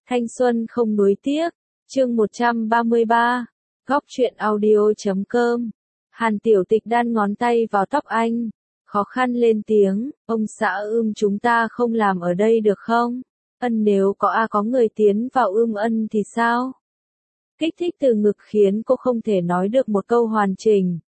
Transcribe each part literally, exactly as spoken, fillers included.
Thanh xuân không nuối tiếc, chương một trăm ba mươi ba, góc truyện audio chấm com. Hàn Tiểu Tịch đan ngón tay vào tóc anh, khó khăn lên tiếng, ông xã ưm chúng ta không làm ở đây được không? Ân nếu có a có người tiến vào ưm ân thì sao? Kích thích từ ngực khiến cô không thể nói được một câu hoàn chỉnh.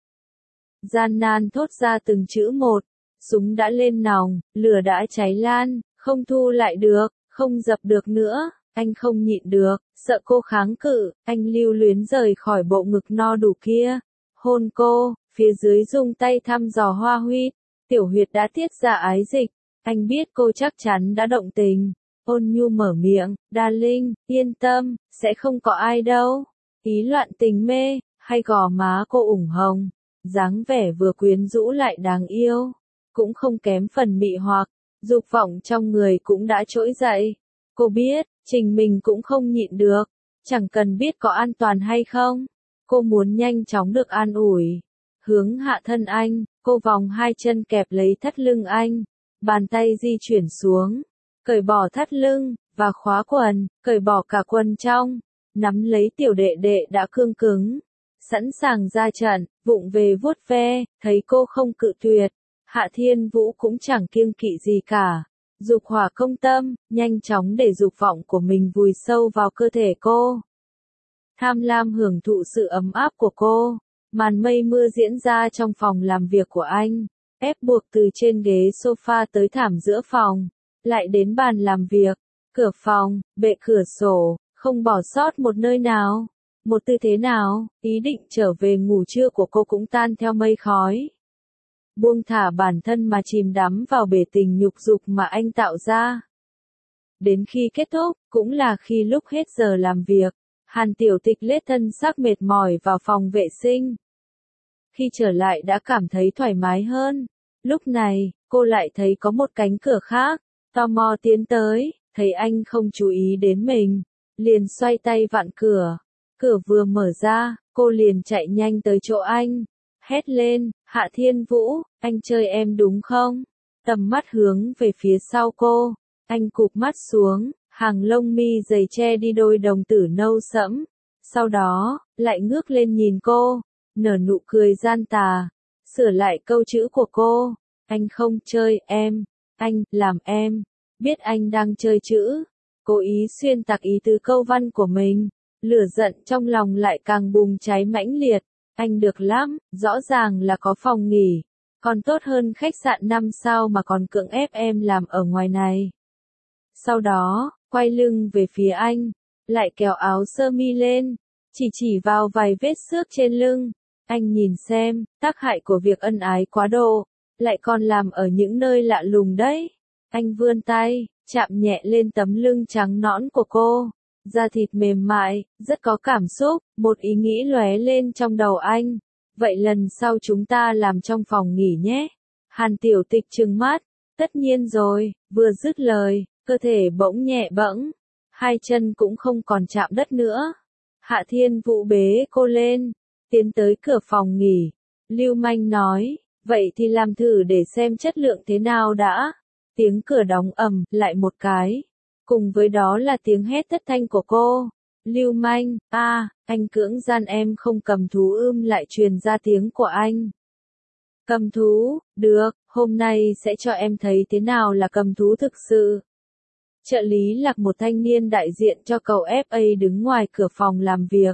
Gian nan thốt ra từng chữ một, súng đã lên nòng, lửa đã cháy lan, không thu lại được, không dập được nữa, anh không nhịn được, sợ cô kháng cự, anh lưu luyến rời khỏi bộ ngực no đủ kia, hôn cô, phía dưới dùng tay thăm dò hoa huyết, tiểu huyệt đã tiết ra ái dịch, anh biết cô chắc chắn đã động tình, ôn nhu mở miệng, darling, yên tâm, sẽ không có ai đâu, ý loạn tình mê, hay gò má cô ửng hồng, dáng vẻ vừa quyến rũ lại đáng yêu, cũng không kém phần mị hoặc, dục vọng trong người cũng đã trỗi dậy, cô biết, trình mình cũng không nhịn được, chẳng cần biết có an toàn hay không, cô muốn nhanh chóng được an ủi, hướng hạ thân anh, cô vòng hai chân kẹp lấy thắt lưng anh, bàn tay di chuyển xuống, cởi bỏ thắt lưng, và khóa quần, cởi bỏ cả quần trong, nắm lấy tiểu đệ đệ đã cương cứng, sẵn sàng ra trận, vụng về vuốt ve, thấy cô không cự tuyệt, Hạ Thiên Vũ cũng chẳng kiêng kỵ gì cả, dục hỏa công tâm, nhanh chóng để dục vọng của mình vùi sâu vào cơ thể cô. Tham lam hưởng thụ sự ấm áp của cô, màn mây mưa diễn ra trong phòng làm việc của anh, ép buộc từ trên ghế sofa tới thảm giữa phòng, lại đến bàn làm việc, cửa phòng, bệ cửa sổ, không bỏ sót một nơi nào, một tư thế nào, ý định trở về ngủ trưa của cô cũng tan theo mây khói. Buông thả bản thân mà chìm đắm vào bể tình nhục dục mà anh tạo ra. Đến khi kết thúc, cũng là khi lúc hết giờ làm việc, Hàn Tiểu Tịch lết thân xác mệt mỏi vào phòng vệ sinh. Khi trở lại đã cảm thấy thoải mái hơn. Lúc này, cô lại thấy có một cánh cửa khác, tò mò tiến tới, thấy anh không chú ý đến mình, liền xoay tay vặn cửa. Cửa vừa mở ra, cô liền chạy nhanh tới chỗ anh, hét lên, Hạ Thiên Vũ, anh chơi em đúng không? Tầm mắt hướng về phía sau cô, anh cụp mắt xuống, hàng lông mi dày che đi đôi đồng tử nâu sẫm, sau đó, lại ngước lên nhìn cô, nở nụ cười gian tà, sửa lại câu chữ của cô, anh không chơi em, anh, làm em, biết anh đang chơi chữ, cố ý xuyên tạc ý tứ câu văn của mình, lửa giận trong lòng lại càng bùng cháy mãnh liệt, anh được lắm, rõ ràng là có phòng nghỉ, còn tốt hơn khách sạn năm sao mà còn cưỡng ép em làm ở ngoài này. Sau đó, quay lưng về phía anh, lại kéo áo sơ mi lên, chỉ chỉ vào vài vết xước trên lưng, anh nhìn xem, tác hại của việc ân ái quá độ, lại còn làm ở những nơi lạ lùng đấy. Anh vươn tay, chạm nhẹ lên tấm lưng trắng nõn của cô, da thịt mềm mại, rất có cảm xúc, một ý nghĩ lóe lên trong đầu anh. Vậy lần sau chúng ta làm trong phòng nghỉ nhé. Hàn Tiểu Tịch trừng mắt, tất nhiên rồi, vừa dứt lời, cơ thể bỗng nhẹ bẫng, hai chân cũng không còn chạm đất nữa. Hạ Thiên Vũ bế cô lên, tiến tới cửa phòng nghỉ, lưu manh nói, vậy thì làm thử để xem chất lượng thế nào đã. Tiếng cửa đóng ầm lại một cái, cùng với đó là tiếng hét thất thanh của cô. Lưu manh, a, à, anh cưỡng gian em không cầm thú ưm lại truyền ra tiếng của anh. Cầm thú, được, hôm nay sẽ cho em thấy thế nào là cầm thú thực sự. Trợ lý Lạc một thanh niên đại diện cho cầu ép a đứng ngoài cửa phòng làm việc.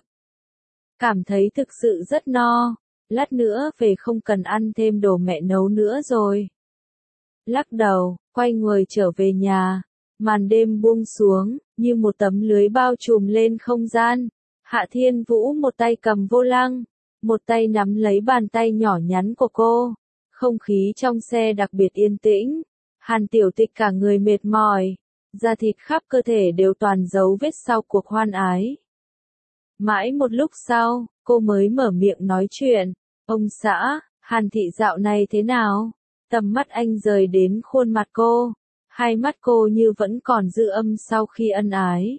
Cảm thấy thực sự rất no, lát nữa về không cần ăn thêm đồ mẹ nấu nữa rồi. Lắc đầu, quay người trở về nhà, màn đêm buông xuống, như một tấm lưới bao trùm lên không gian. Hạ Thiên Vũ một tay cầm vô lăng, một tay nắm lấy bàn tay nhỏ nhắn của cô. Không khí trong xe đặc biệt yên tĩnh, Hàn Tiểu Tịch cả người mệt mỏi, da thịt khắp cơ thể đều toàn dấu vết sau cuộc hoan ái. Mãi một lúc sau, cô mới mở miệng nói chuyện, ông xã, Hàn thị dạo này thế nào? Tầm mắt anh rời đến khuôn mặt cô, hai mắt cô như vẫn còn dư âm sau khi ân ái.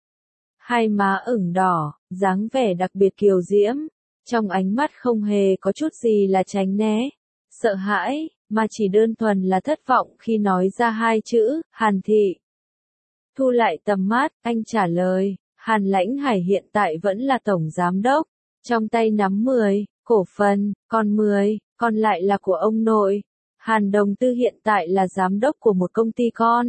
Hai má ửng đỏ, dáng vẻ đặc biệt kiều diễm, trong ánh mắt không hề có chút gì là tránh né, sợ hãi, mà chỉ đơn thuần là thất vọng khi nói ra hai chữ, Hàn thị. Thu lại tầm mắt, anh trả lời, Hàn Lãnh Hải hiện tại vẫn là tổng giám đốc, trong tay nắm mười cổ phần, còn mười còn lại là của ông nội. Hàn Đồng Tư hiện tại là giám đốc của một công ty con,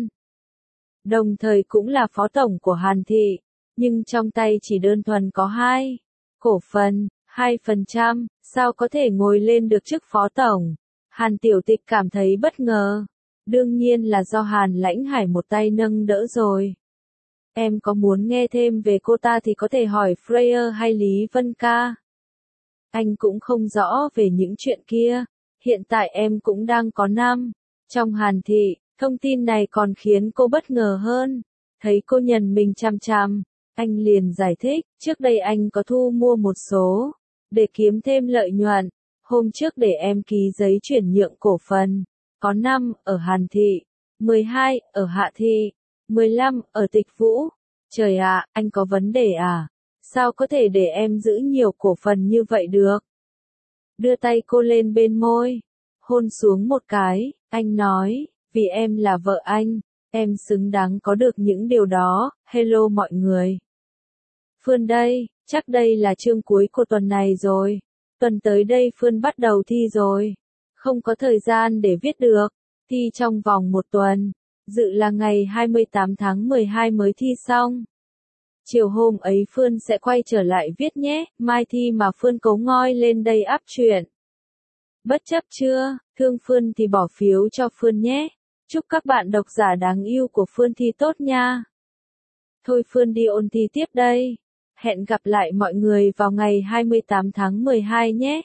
đồng thời cũng là phó tổng của Hàn Thị, nhưng trong tay chỉ đơn thuần có hai cổ phần, hai phần trăm, sao có thể ngồi lên được chức phó tổng? Hàn Tiểu Tịch cảm thấy bất ngờ. Đương nhiên là do Hàn Lãnh Hải một tay nâng đỡ rồi. Em có muốn nghe thêm về cô ta thì có thể hỏi Freya hay Lý Vân Ca. Anh cũng không rõ về những chuyện kia. Hiện tại em cũng đang có năm trong Hàn Thị. Thông tin này còn khiến cô bất ngờ hơn. Thấy cô nhìn mình chằm chằm, anh liền giải thích, trước đây anh có thu mua một số, để kiếm thêm lợi nhuận. Hôm trước để em ký giấy chuyển nhượng cổ phần, có năm ở Hàn Thị, mười hai ở Hạ Thị, mười lăm ở Tịch Vũ. Trời ạ, anh có vấn đề à? Sao có thể để em giữ nhiều cổ phần như vậy được? Đưa tay cô lên bên môi, hôn xuống một cái, anh nói, vì em là vợ anh, em xứng đáng có được những điều đó. Hello mọi người. Phương đây, chắc đây là chương cuối của tuần này rồi. Tuần tới đây Phương bắt đầu thi rồi. Không có thời gian để viết được. Thi trong vòng một tuần. Dự là ngày hai mươi tám tháng mười hai mới thi xong. Chiều hôm ấy Phương sẽ quay trở lại viết nhé. Mai thi mà Phương cấu ngoi lên đây áp chuyện. Bất chấp chưa, thương Phương thì bỏ phiếu cho Phương nhé. Chúc các bạn độc giả đáng yêu của Phương thi tốt nha. Thôi Phương đi ôn thi tiếp đây. Hẹn gặp lại mọi người vào ngày hai mươi tám tháng mười hai nhé.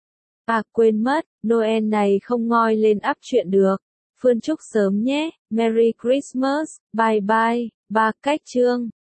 À quên mất, Noel này không ngoi lên áp chuyện được. Phương chúc sớm nhé. Merry Christmas, bye bye, ba cách chương.